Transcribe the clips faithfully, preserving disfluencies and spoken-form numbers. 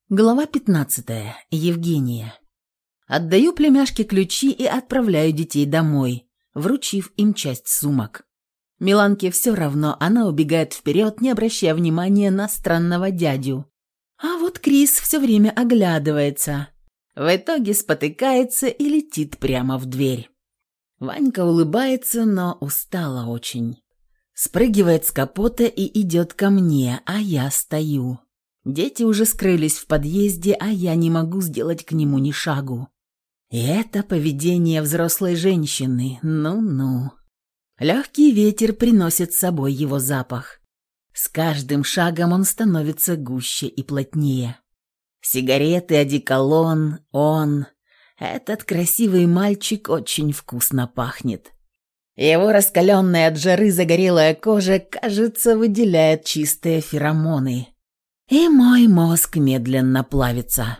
Глава пятнадцатая. Евгения. Отдаю племяшке ключи и отправляю детей домой, вручив им часть сумок. Миланке все равно, она убегает вперед, не обращая внимания на странного дядю. А вот Крис все время оглядывается. В итоге спотыкается и летит прямо в дверь. Ванька улыбается, но устала очень. Спрыгивает с капота и идет ко мне, а я стою. Дети уже скрылись в подъезде, а я не могу сделать к нему ни шагу. И это поведение взрослой женщины, ну-ну. Легкий ветер приносит с собой его запах. С каждым шагом он становится гуще и плотнее. Сигареты, одеколон, он. Этот красивый мальчик очень вкусно пахнет. Его раскаленная от жары загорелая кожа, кажется, выделяет чистые феромоны. И мой мозг медленно плавится.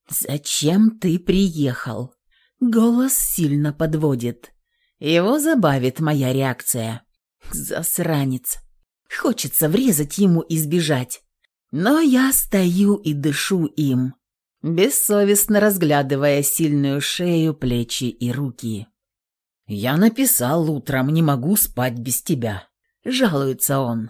«Зачем ты приехал?» Голос сильно подводит. Его забавит моя реакция. Засранец. Хочется врезать ему и сбежать. Но я стою и дышу им, бессовестно разглядывая сильную шею, плечи и руки. «Я написал утром, не могу спать без тебя», — жалуется он.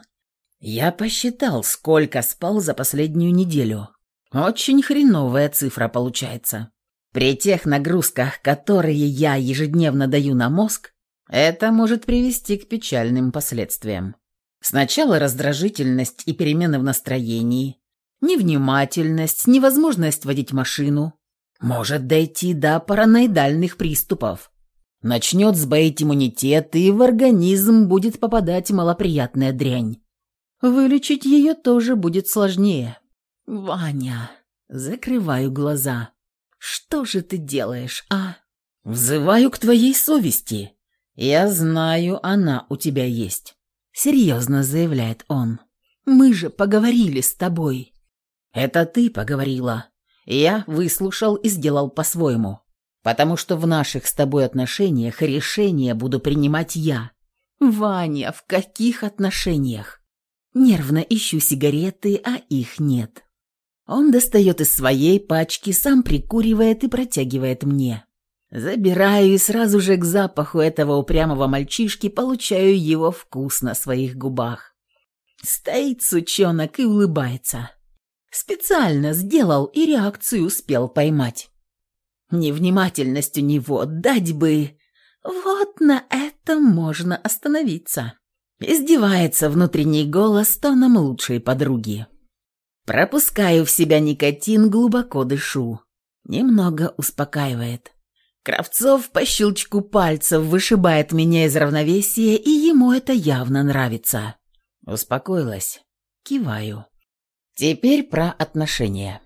Я посчитал, сколько спал за последнюю неделю. Очень хреновая цифра получается. При тех нагрузках, которые я ежедневно даю на мозг, это может привести к печальным последствиям. Сначала раздражительность и перемены в настроении, невнимательность, невозможность водить машину. Может дойти до параноидальных приступов. Начнет сбоить иммунитет, и в организм будет попадать малоприятная дрянь. Вылечить ее тоже будет сложнее. «Ваня!» Закрываю глаза. «Что же ты делаешь, а?» «Взываю к твоей совести. Я знаю, она у тебя есть», — серьезно заявляет он. «Мы же поговорили с тобой». «Это ты поговорила. Я выслушал и сделал по-своему. Потому что в наших с тобой отношениях решения буду принимать я». «Ваня, в каких отношениях?» Нервно ищу сигареты, а их нет. Он достает из своей пачки, сам прикуривает и протягивает мне. Забираю и сразу же к запаху этого упрямого мальчишки получаю его вкус на своих губах. Стоит сучонок и улыбается. Специально сделал и реакцию успел поймать. Невнимательность у него дать бы... Вот на этом можно остановиться. Издевается внутренний голос тоном лучшей подруги. Пропускаю в себя никотин, глубоко дышу. Немного успокаивает. Кравцов по щелчку пальцев вышибает меня из равновесия, и ему это явно нравится. Успокоилась. Киваю. Теперь про отношения.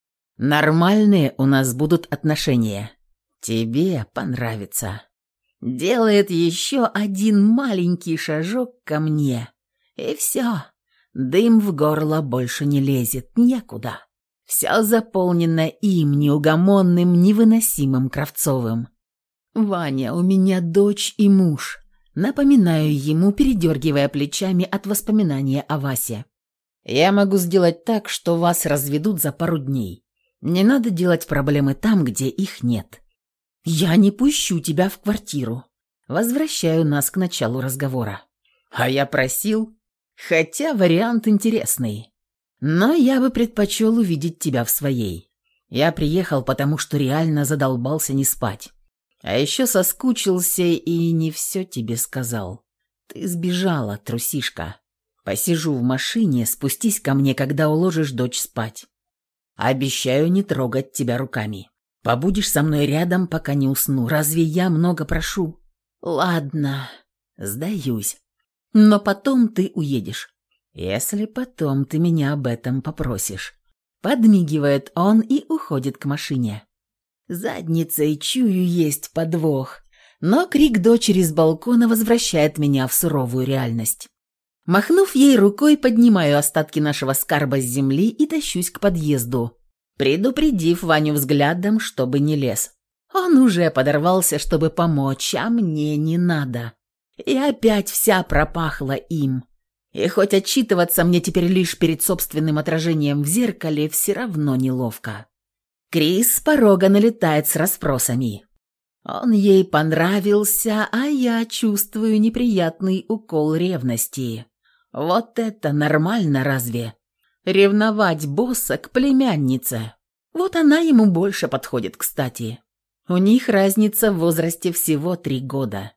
Нормальные у нас будут отношения. Тебе понравится. Делает еще один маленький шажок ко мне. И все. Дым в горло больше не лезет некуда. Все заполнено им, неугомонным, невыносимым Кравцовым. «Ваня, у меня дочь и муж». Напоминаю ему, передергивая плечами от воспоминания о Васе. «Я могу сделать так, что вас разведут за пару дней. Не надо делать проблемы там, где их нет». «Я не пущу тебя в квартиру». Возвращаю нас к началу разговора. «А я просил, хотя вариант интересный. Но я бы предпочел увидеть тебя в своей. Я приехал, потому что реально задолбался не спать. А еще соскучился и не все тебе сказал. Ты сбежала, трусишка. Посижу в машине, спустись ко мне, когда уложишь дочь спать. Обещаю не трогать тебя руками. Побудешь со мной рядом, пока не усну. Разве я много прошу?» «Ладно, сдаюсь. Но потом ты уедешь. Если потом ты меня об этом попросишь». Подмигивает он и уходит к машине. Задницей чую есть подвох, но крик дочери с балкона возвращает меня в суровую реальность. Махнув ей рукой, поднимаю остатки нашего скарба с земли и тащусь к подъезду, предупредив Ваню взглядом, чтобы не лез. Он уже подорвался, чтобы помочь, а мне не надо. И опять вся пропахла им. И хоть отчитываться мне теперь лишь перед собственным отражением в зеркале, все равно неловко. Крис с порога налетает с расспросами. Он ей понравился, а я чувствую неприятный укол ревности. Вот это нормально разве? Ревновать босса к племяннице. Вот она ему больше подходит, кстати. У них разница в возрасте всего три года.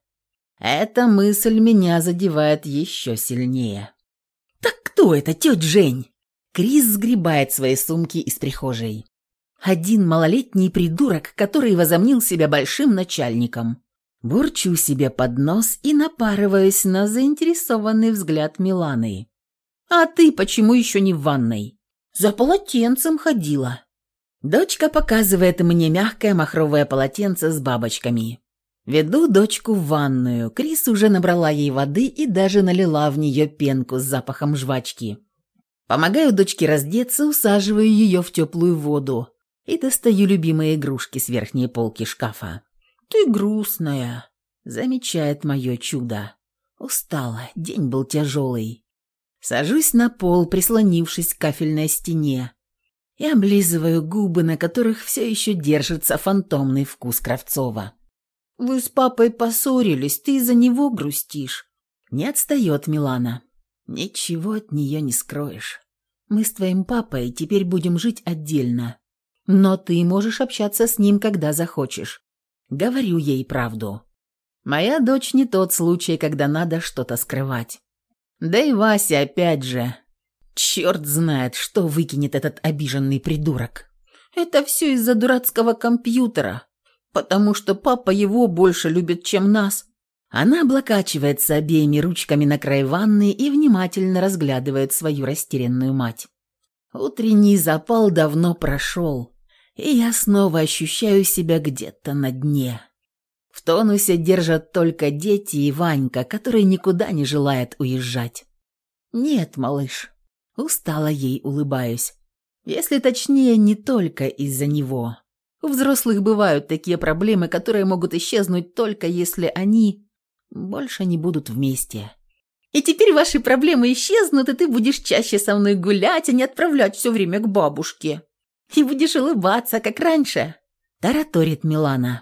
Эта мысль меня задевает еще сильнее. «Так кто это, тетя Жень?» Крис сгребает свои сумки из прихожей. Один малолетний придурок, который возомнил себя большим начальником. Бурчу себе под нос и напарываюсь на заинтересованный взгляд Миланы. «А ты почему еще не в ванной?» «За полотенцем ходила». Дочка показывает мне мягкое махровое полотенце с бабочками. Веду дочку в ванную. Крис уже набрала ей воды и даже налила в нее пенку с запахом жвачки. Помогаю дочке раздеться, усаживаю ее в теплую воду и достаю любимые игрушки с верхней полки шкафа. «Ты грустная», — замечает мое чудо. Устала, день был тяжелый. Сажусь на пол, прислонившись к кафельной стене, и облизываю губы, на которых все еще держится фантомный вкус Кравцова. «Вы с папой поссорились, ты из-за него грустишь». Не отстает Милана. «Ничего от нее не скроешь. Мы с твоим папой теперь будем жить отдельно. Но ты можешь общаться с ним, когда захочешь». Говорю ей правду. Моя дочь не тот случай, когда надо что-то скрывать. Да и Вася опять же. Черт знает, что выкинет этот обиженный придурок. Это все из-за дурацкого компьютера, потому что папа его больше любит, чем нас. Она облокачивается обеими ручками на край ванны и внимательно разглядывает свою растерянную мать. Утренний запал давно прошел, и я снова ощущаю себя где-то на дне. В тонусе держат только дети и Ванька, который никуда не желает уезжать. «Нет, малыш», — устало ей улыбаюсь. Если точнее, не только из-за него. У взрослых бывают такие проблемы, которые могут исчезнуть только если они больше не будут вместе. «И теперь ваши проблемы исчезнут, и ты будешь чаще со мной гулять, а не отправлять все время к бабушке. И будешь улыбаться, как раньше», — тараторит Милана.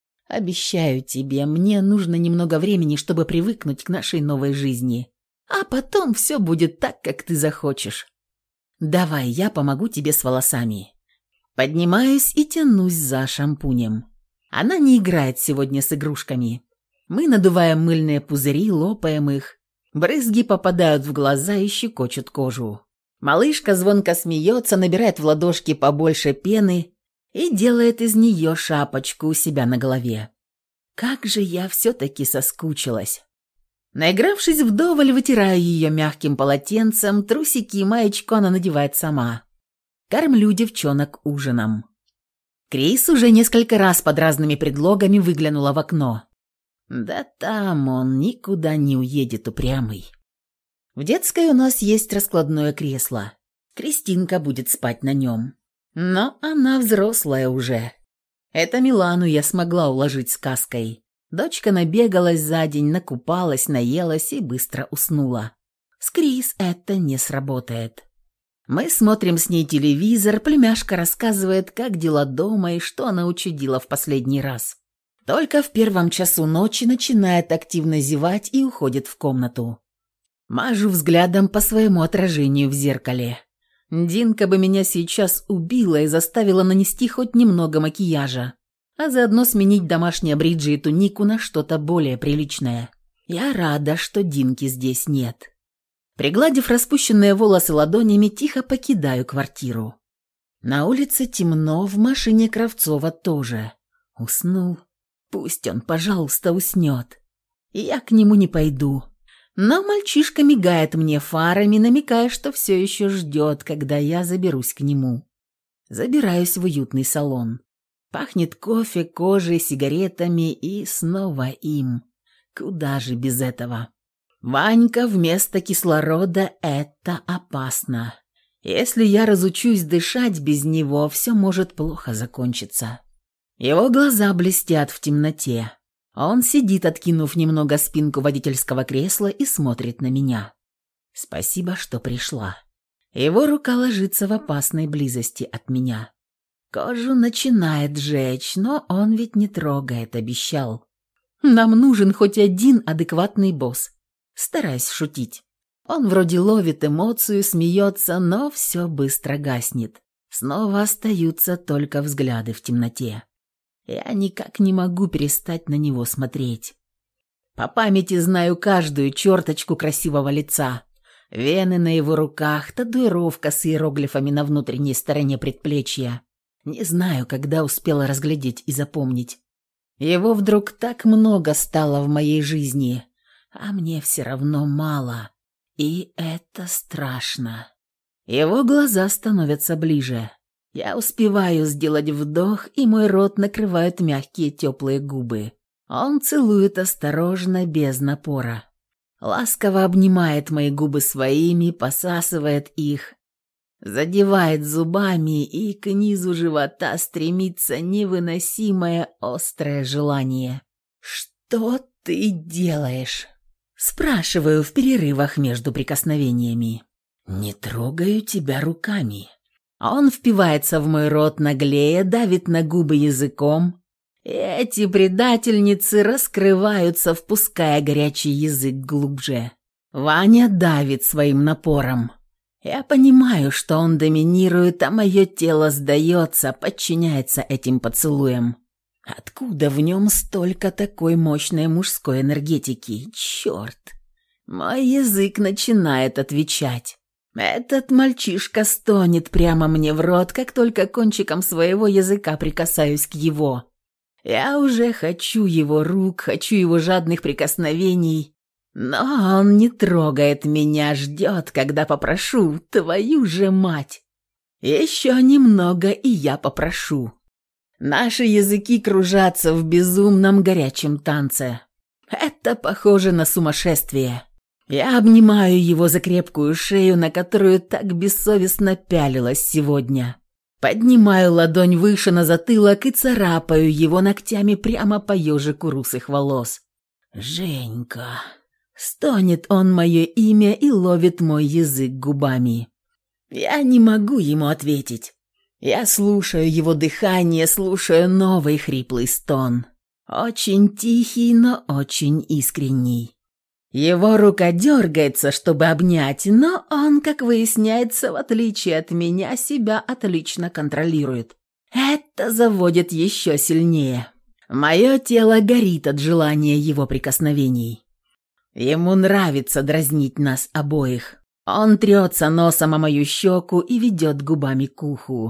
«Обещаю тебе, мне нужно немного времени, чтобы привыкнуть к нашей новой жизни. А потом все будет так, как ты захочешь. Давай, я помогу тебе с волосами». Поднимаюсь и тянусь за шампунем. Она не играет сегодня с игрушками. Мы надуваем мыльные пузыри, лопаем их. Брызги попадают в глаза и щекочут кожу. Малышка звонко смеется, набирает в ладошки побольше пены и делает из нее шапочку у себя на голове. Как же я все-таки соскучилась. Наигравшись вдоволь, вытираю ее мягким полотенцем, трусики и маечку она надевает сама. Кормлю девчонок ужином. Крис уже несколько раз под разными предлогами выглянула в окно. Да там он никуда не уедет, упрямый. В детской у нас есть раскладное кресло. Кристинка будет спать на нем. Но она взрослая уже. Это Милану я смогла уложить сказкой. Дочка набегалась за день, накупалась, наелась и быстро уснула. С Крис это не сработает. Мы смотрим с ней телевизор, племяшка рассказывает, как дела дома и что она учудила в последний раз. Только в первом часу ночи начинает активно зевать и уходит в комнату. Мажу взглядом по своему отражению в зеркале. Динка бы меня сейчас убила и заставила нанести хоть немного макияжа, а заодно сменить домашние бриджи и тунику на что-то более приличное. Я рада, что Динки здесь нет. Пригладив распущенные волосы ладонями, тихо покидаю квартиру. На улице темно, в машине Кравцова тоже. Уснул. Пусть он, пожалуйста, уснет. Я к нему не пойду. Но мальчишка мигает мне фарами, намекая, что все еще ждет, когда я заберусь к нему. Забираюсь в уютный салон. Пахнет кофе, кожей, сигаретами и снова им. Куда же без этого? Ванька вместо кислорода – это опасно. Если я разучусь дышать без него, все может плохо закончиться. Его глаза блестят в темноте. Он сидит, откинув немного спинку водительского кресла, и смотрит на меня. Спасибо, что пришла. Его рука ложится в опасной близости от меня. Кожу начинает жечь, но он ведь не трогает, обещал. Нам нужен хоть один адекватный босс. Стараюсь шутить. Он вроде ловит эмоцию, смеется, но все быстро гаснет. Снова остаются только взгляды в темноте. Я никак не могу перестать на него смотреть. По памяти знаю каждую черточку красивого лица. Вены на его руках, татуировка с иероглифами на внутренней стороне предплечья. Не знаю, когда успела разглядеть и запомнить. Его вдруг так много стало в моей жизни, а мне все равно мало. И это страшно. Его глаза становятся ближе. Я успеваю сделать вдох, и мой рот накрывают мягкие теплые губы. Он целует осторожно, без напора. Ласково обнимает мои губы своими, посасывает их, задевает зубами, и к низу живота стремится невыносимое острое желание. «Что ты делаешь?» Спрашиваю в перерывах между прикосновениями. «Не трогаю тебя руками». Он впивается в мой рот наглее, давит на губы языком. Эти предательницы раскрываются, впуская горячий язык глубже. Ваня давит своим напором. Я понимаю, что он доминирует, а мое тело сдается, подчиняется этим поцелуям. Откуда в нем столько такой мощной мужской энергетики? Черт! Мой язык начинает отвечать. Этот мальчишка стонет прямо мне в рот, как только кончиком своего языка прикасаюсь к его. Я уже хочу его рук, хочу его жадных прикосновений, но он не трогает меня, ждет, когда попрошу, твою же мать. Еще немного, и я попрошу. Наши языки кружатся в безумном горячем танце. Это похоже на сумасшествие. Я обнимаю его за крепкую шею, на которую так бессовестно пялилась сегодня. Поднимаю ладонь выше на затылок и царапаю его ногтями прямо по ежику русых волос. «Женька!» Стонет он мое имя и ловит мой язык губами. Я не могу ему ответить. Я слушаю его дыхание, слушаю новый хриплый стон. Очень тихий, но очень искренний. Его рука дергается, чтобы обнять, но он, как выясняется, в отличие от меня, себя отлично контролирует. Это заводит еще сильнее. Мое тело горит от желания его прикосновений. Ему нравится дразнить нас обоих. Он трется носом о мою щеку и ведет губами к уху.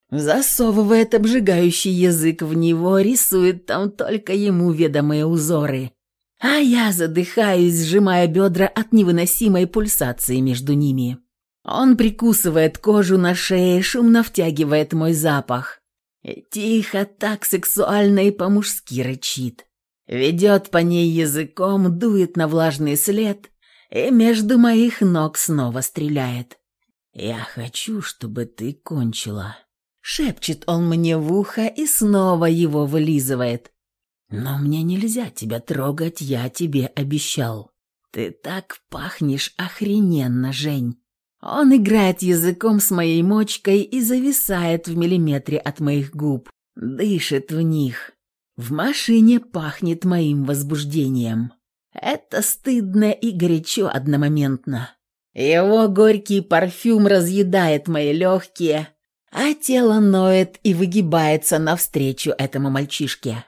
Засовывает обжигающий язык в него, рисует там только ему ведомые узоры. А я задыхаюсь, сжимая бедра от невыносимой пульсации между ними. Он прикусывает кожу на шее, шумно втягивает мой запах. И тихо, так сексуально и по-мужски рычит. Ведет по ней языком, дует на влажный след и между моих ног снова стреляет. «Я хочу, чтобы ты кончила», — шепчет он мне в ухо и снова его вылизывает. «Но мне нельзя тебя трогать, я тебе обещал. Ты так пахнешь охрененно, Жень». Он играет языком с моей мочкой и зависает в миллиметре от моих губ, дышит в них. В машине пахнет моим возбуждением. Это стыдно и горячо одномоментно. Его горький парфюм разъедает мои легкие, а тело ноет и выгибается навстречу этому мальчишке.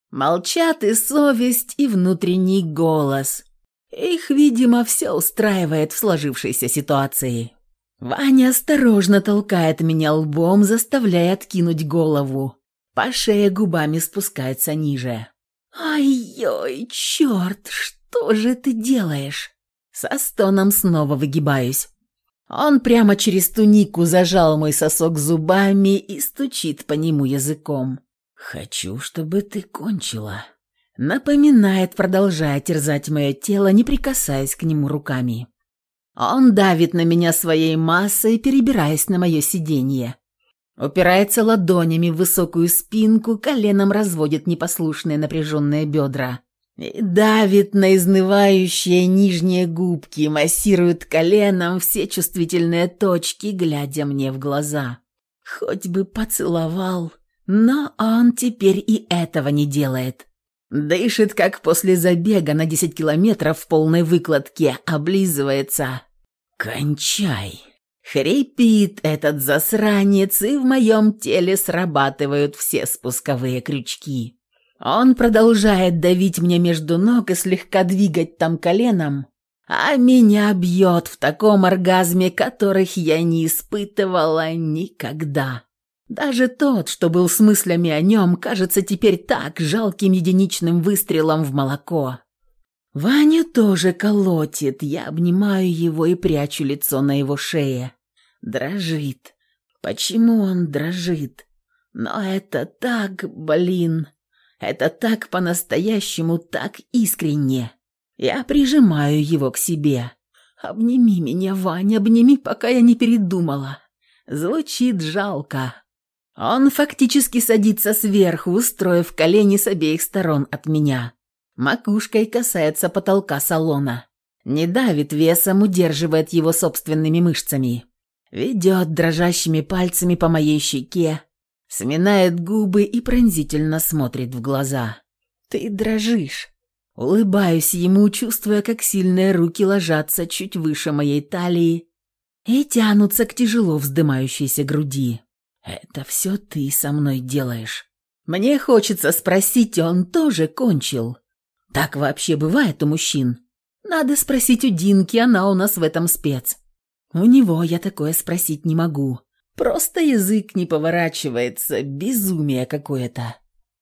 Молчат и совесть, и внутренний голос. Их, видимо, все устраивает в сложившейся ситуации. Ваня осторожно толкает меня лбом, заставляя откинуть голову. По шее губами спускается ниже. «Ай-ой, черт, что же ты делаешь?» Со стоном снова выгибаюсь. Он прямо через тунику зажал мой сосок зубами и стучит по нему языком. «Хочу, чтобы ты кончила», — напоминает, продолжая терзать мое тело, не прикасаясь к нему руками. Он давит на меня своей массой, перебираясь на мое сиденье. Упирается ладонями в высокую спинку, коленом разводит непослушные напряженные бедра. И давит на изнывающие нижние губки, массирует коленом все чувствительные точки, глядя мне в глаза. Хоть бы поцеловал, но он теперь и этого не делает. Дышит, как после забега на десять километров в полной выкладке, облизывается. «Кончай!» Хрипит этот засранец, и в моем теле срабатывают все спусковые крючки. Он продолжает давить мне между ног и слегка двигать там коленом, а меня бьет в таком оргазме, которых я не испытывала никогда. Даже тот, что был с мыслями о нем, кажется теперь так жалким единичным выстрелом в молоко. Ваню тоже колотит, я обнимаю его и прячу лицо на его шее. Дрожит. Почему он дрожит? Но это так, блин, это так по-настоящему, так искренне. Я прижимаю его к себе. «Обними меня, Ваня, обними, пока я не передумала». Звучит жалко. Он фактически садится сверху, устроив колени с обеих сторон от меня. Макушкой касается потолка салона. Не давит весом, удерживает его собственными мышцами. Ведет дрожащими пальцами по моей щеке, сминает губы и пронзительно смотрит в глаза. «Ты дрожишь». Улыбаюсь ему, чувствуя, как сильные руки ложатся чуть выше моей талии и тянутся к тяжело вздымающейся груди. «Это все ты со мной делаешь». Мне хочется спросить, он тоже кончил. Так вообще бывает у мужчин. Надо спросить у Динки, она у нас в этом спец. У него я такое спросить не могу. Просто язык не поворачивается, безумие какое-то.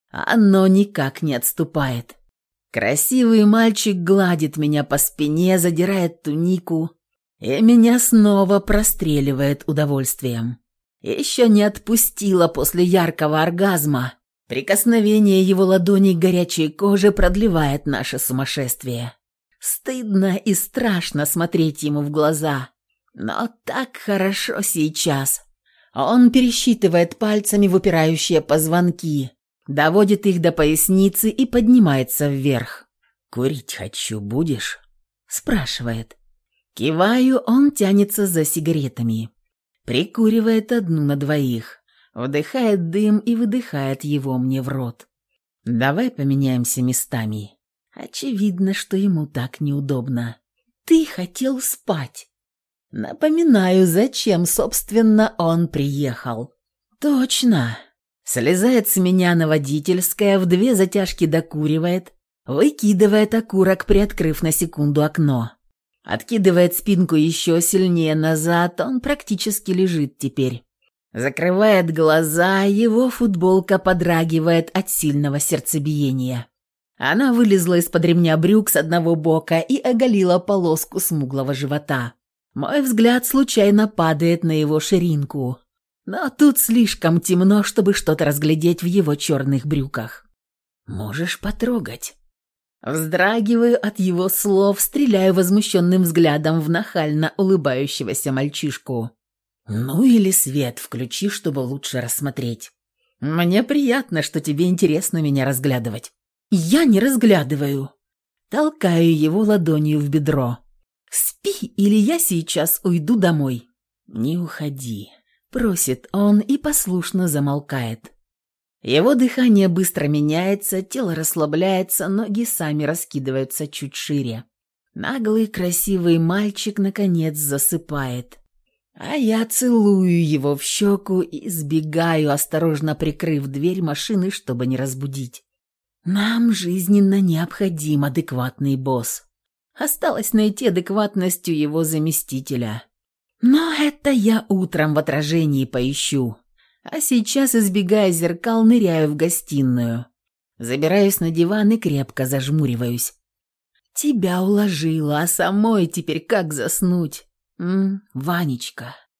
Оно никак не отступает. Красивый мальчик гладит меня по спине, задирает тунику, и меня снова простреливает удовольствием. Еще не отпустила после яркого оргазма. Прикосновение его ладоней к горячей коже продлевает наше сумасшествие. Стыдно и страшно смотреть ему в глаза, но так хорошо сейчас. Он пересчитывает пальцами выпирающие позвонки, доводит их до поясницы и поднимается вверх. «Курить хочу, будешь?» – спрашивает. Киваю, он тянется за сигаретами. Прикуривает одну на двоих, вдыхает дым и выдыхает его мне в рот. «Давай поменяемся местами». Очевидно, что ему так неудобно. «Ты хотел спать». Напоминаю, зачем, собственно, он приехал. «Точно». Слезает с меня на водительское, в две затяжки докуривает, выкидывает окурок, приоткрыв на секунду окно. Откидывает спинку еще сильнее назад, он практически лежит теперь. Закрывает глаза, его футболка подрагивает от сильного сердцебиения. Она вылезла из-под ремня брюк с одного бока и оголила полоску смуглого живота. Мой взгляд случайно падает на его ширинку. Но тут слишком темно, чтобы что-то разглядеть в его черных брюках. «Можешь потрогать». Вздрагиваю от его слов, стреляю возмущенным взглядом в нахально улыбающегося мальчишку. «Ну или свет включи, чтобы лучше рассмотреть. Мне приятно, что тебе интересно меня разглядывать». «Я не разглядываю». Толкаю его ладонью в бедро. «Спи, или я сейчас уйду домой». «Не уходи», — просит он и послушно замолкает. Его дыхание быстро меняется, тело расслабляется, ноги сами раскидываются чуть шире. Наглый красивый мальчик наконец засыпает. А я целую его в щеку и сбегаю, осторожно прикрыв дверь машины, чтобы не разбудить. Нам жизненно необходим адекватный босс. Осталось найти адекватность у его заместителя. Но это я утром в отражении поищу. А сейчас, избегая зеркал, ныряю в гостиную. Забираюсь на диван и крепко зажмуриваюсь. Тебя уложила, а самой теперь как заснуть? М, Ванечка.